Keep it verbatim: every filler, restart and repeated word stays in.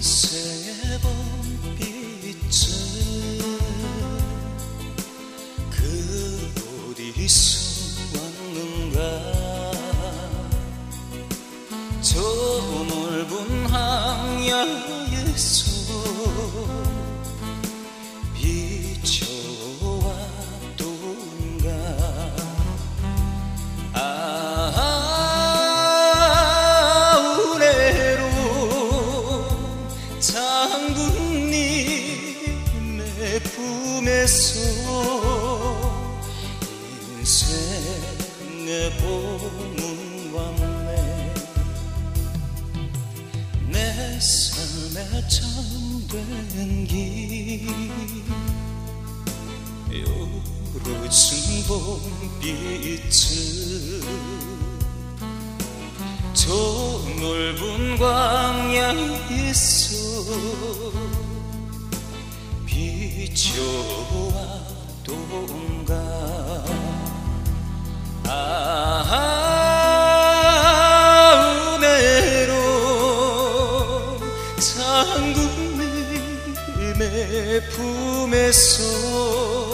인생의 봄빛은 그 어디서 왔는가. 저 넓은 항야에서 비춰왔던가. 아, 은혜로 장군님의 품에서 인생의 봄은 왔네. 내 삶에 참된 길 요로진 봄빛은 저 넓은 광야에서 비춰왔던가. 아, 은혜로 장군님의 품에서